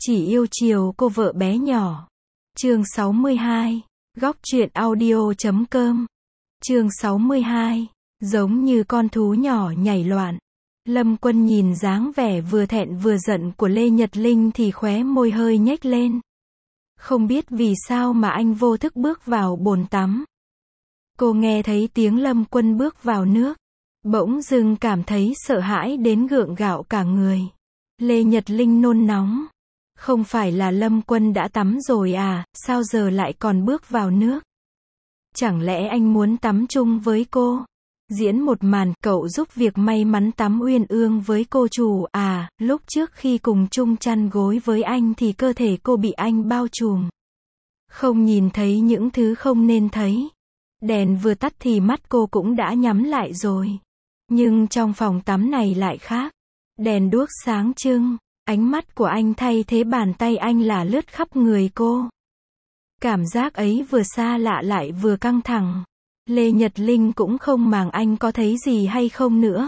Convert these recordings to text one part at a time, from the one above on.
Chỉ yêu chiều cô vợ bé nhỏ. Chương 62. Góc truyện audio.com. Chương 62. Giống như con thú nhỏ nhảy loạn. Lâm Quân nhìn dáng vẻ vừa thẹn vừa giận của Lê Nhật Linh thì khóe môi hơi nhếch lên. Không biết vì sao mà anh vô thức bước vào bồn tắm. Cô nghe thấy tiếng Lâm Quân bước vào nước. Bỗng dưng cảm thấy sợ hãi đến gượng gạo cả người. Lê Nhật Linh nôn nóng. Không phải là Lâm Quân đã tắm rồi à, sao giờ lại còn bước vào nước? Chẳng lẽ anh muốn tắm chung với cô? Diễn một màn, cậu giúp việc may mắn tắm uyên ương với cô chủ à, lúc trước khi cùng chung chăn gối với anh thì cơ thể cô bị anh bao trùm. Không nhìn thấy những thứ không nên thấy. Đèn vừa tắt thì mắt cô cũng đã nhắm lại rồi. Nhưng trong phòng tắm này lại khác. Đèn đuốc sáng trưng. Ánh mắt của anh thay thế bàn tay anh là lướt khắp người cô. Cảm giác ấy vừa xa lạ lại vừa căng thẳng. Lê Nhật Linh cũng không màng anh có thấy gì hay không nữa.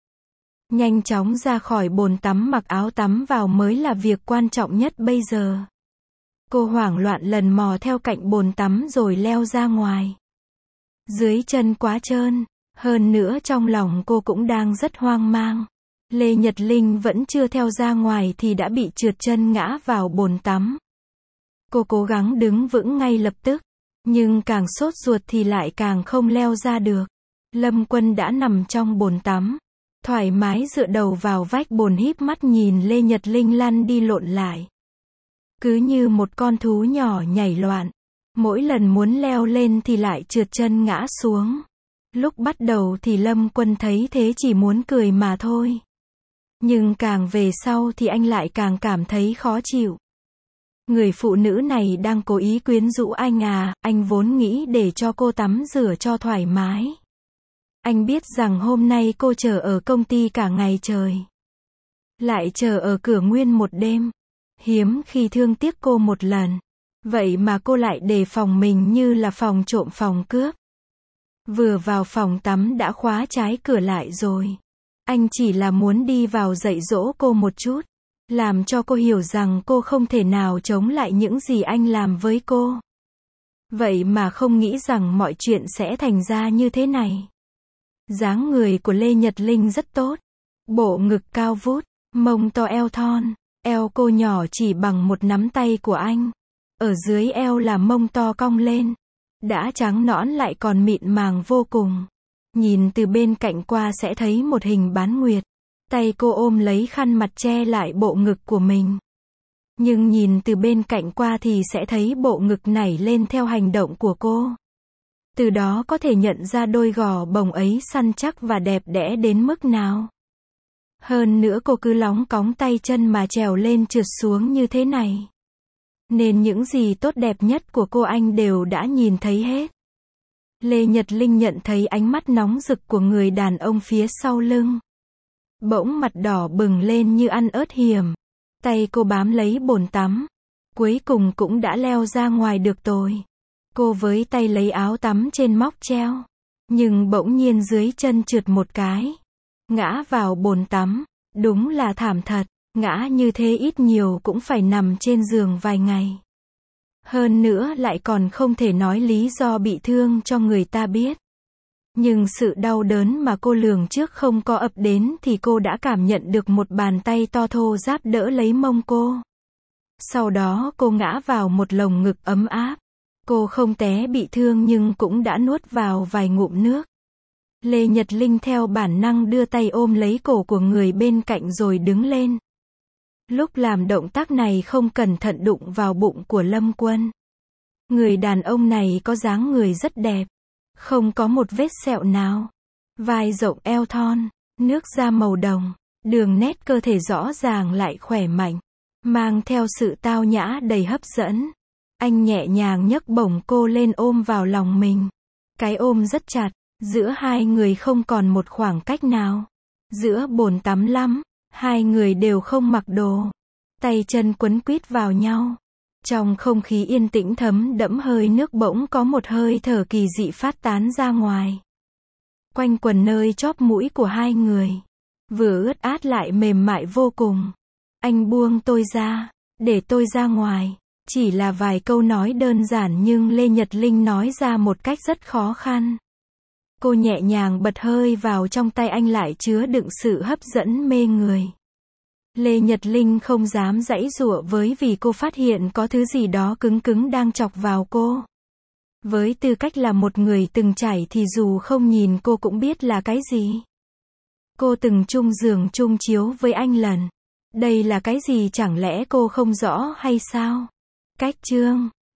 Nhanh chóng ra khỏi bồn tắm mặc áo tắm vào mới là việc quan trọng nhất bây giờ. Cô hoảng loạn lần mò theo cạnh bồn tắm rồi leo ra ngoài. Dưới chân quá trơn, hơn nữa trong lòng cô cũng đang rất hoang mang. Lê Nhật Linh vẫn chưa theo ra ngoài thì đã bị trượt chân ngã vào bồn tắm. Cô cố gắng đứng vững ngay lập tức, nhưng càng sốt ruột thì lại càng không leo ra được. Lâm Quân đã nằm trong bồn tắm, thoải mái dựa đầu vào vách bồn híp mắt nhìn Lê Nhật Linh lăn đi lộn lại. Cứ như một con thú nhỏ nhảy loạn, mỗi lần muốn leo lên thì lại trượt chân ngã xuống. Lúc bắt đầu thì Lâm Quân thấy thế chỉ muốn cười mà thôi. Nhưng càng về sau thì anh lại càng cảm thấy khó chịu. Người phụ nữ này đang cố ý quyến rũ anh à, anh vốn nghĩ để cho cô tắm rửa cho thoải mái. Anh biết rằng hôm nay cô chờ ở công ty cả ngày trời. Lại chờ ở cửa nguyên một đêm. Hiếm khi thương tiếc cô một lần. Vậy mà cô lại đề phòng mình như là phòng trộm phòng cướp. Vừa vào phòng tắm đã khóa trái cửa lại rồi. Anh chỉ là muốn đi vào dạy dỗ cô một chút. Làm cho cô hiểu rằng cô không thể nào chống lại những gì anh làm với cô. Vậy mà không nghĩ rằng mọi chuyện sẽ thành ra như thế này. Dáng người của Lê Nhật Linh rất tốt. Bộ ngực cao vút, mông to eo thon. Eo cô nhỏ chỉ bằng một nắm tay của anh. Ở dưới eo là mông to cong lên. Đã trắng nõn lại còn mịn màng vô cùng. Nhìn từ bên cạnh qua sẽ thấy một hình bán nguyệt. Tay cô ôm lấy khăn mặt che lại bộ ngực của mình. Nhưng nhìn từ bên cạnh qua thì sẽ thấy bộ ngực nảy lên theo hành động của cô. Từ đó có thể nhận ra đôi gò bồng ấy săn chắc và đẹp đẽ đến mức nào. Hơn nữa cô cứ lóng cóng tay chân mà trèo lên trượt xuống như thế này. Nên những gì tốt đẹp nhất của cô anh đều đã nhìn thấy hết. Lê Nhật Linh nhận thấy ánh mắt nóng rực của người đàn ông phía sau lưng. Bỗng mặt đỏ bừng lên như ăn ớt hiểm. Tay cô bám lấy bồn tắm. Cuối cùng cũng đã leo ra ngoài được rồi. Cô với tay lấy áo tắm trên móc treo. Nhưng bỗng nhiên dưới chân trượt một cái. Ngã vào bồn tắm. Đúng là thảm thật. Ngã như thế ít nhiều cũng phải nằm trên giường vài ngày. Hơn nữa lại còn không thể nói lý do bị thương cho người ta biết. Nhưng sự đau đớn mà cô lường trước không có ập đến thì cô đã cảm nhận được một bàn tay to thô ráp đỡ lấy mông cô. Sau đó cô ngã vào một lồng ngực ấm áp. Cô không té bị thương nhưng cũng đã nuốt vào vài ngụm nước. Lê Nhật Linh theo bản năng đưa tay ôm lấy cổ của người bên cạnh rồi đứng lên. Lúc làm động tác này không cẩn thận đụng vào bụng của Lâm Quân. Người đàn ông này có dáng người rất đẹp. Không có một vết sẹo nào. Vai rộng eo thon. Nước da màu đồng. Đường nét cơ thể rõ ràng lại khỏe mạnh. Mang theo sự tao nhã đầy hấp dẫn. Anh nhẹ nhàng nhấc bổng cô lên ôm vào lòng mình. Cái ôm rất chặt. Giữa hai người không còn một khoảng cách nào. Giữa bồn tắm lắm. Hai người đều không mặc đồ. Tay chân quấn quýt vào nhau. Trong không khí yên tĩnh thấm đẫm hơi nước bỗng có một hơi thở kỳ dị phát tán ra ngoài. Quanh quần nơi chóp mũi của hai người. Vừa ướt át lại mềm mại vô cùng. Anh buông tôi ra. Để tôi ra ngoài. Chỉ là vài câu nói đơn giản nhưng Lê Nhật Linh nói ra một cách rất khó khăn. Cô nhẹ nhàng bật hơi vào trong tay anh lại chứa đựng sự hấp dẫn mê người. Lê Nhật Linh không dám giãy giụa với vì cô phát hiện có thứ gì đó cứng cứng đang chọc vào cô. Với tư cách là một người từng trải thì dù không nhìn cô cũng biết là cái gì. Cô từng chung giường chung chiếu với anh lần. Đây là cái gì chẳng lẽ cô không rõ hay sao? Cách chương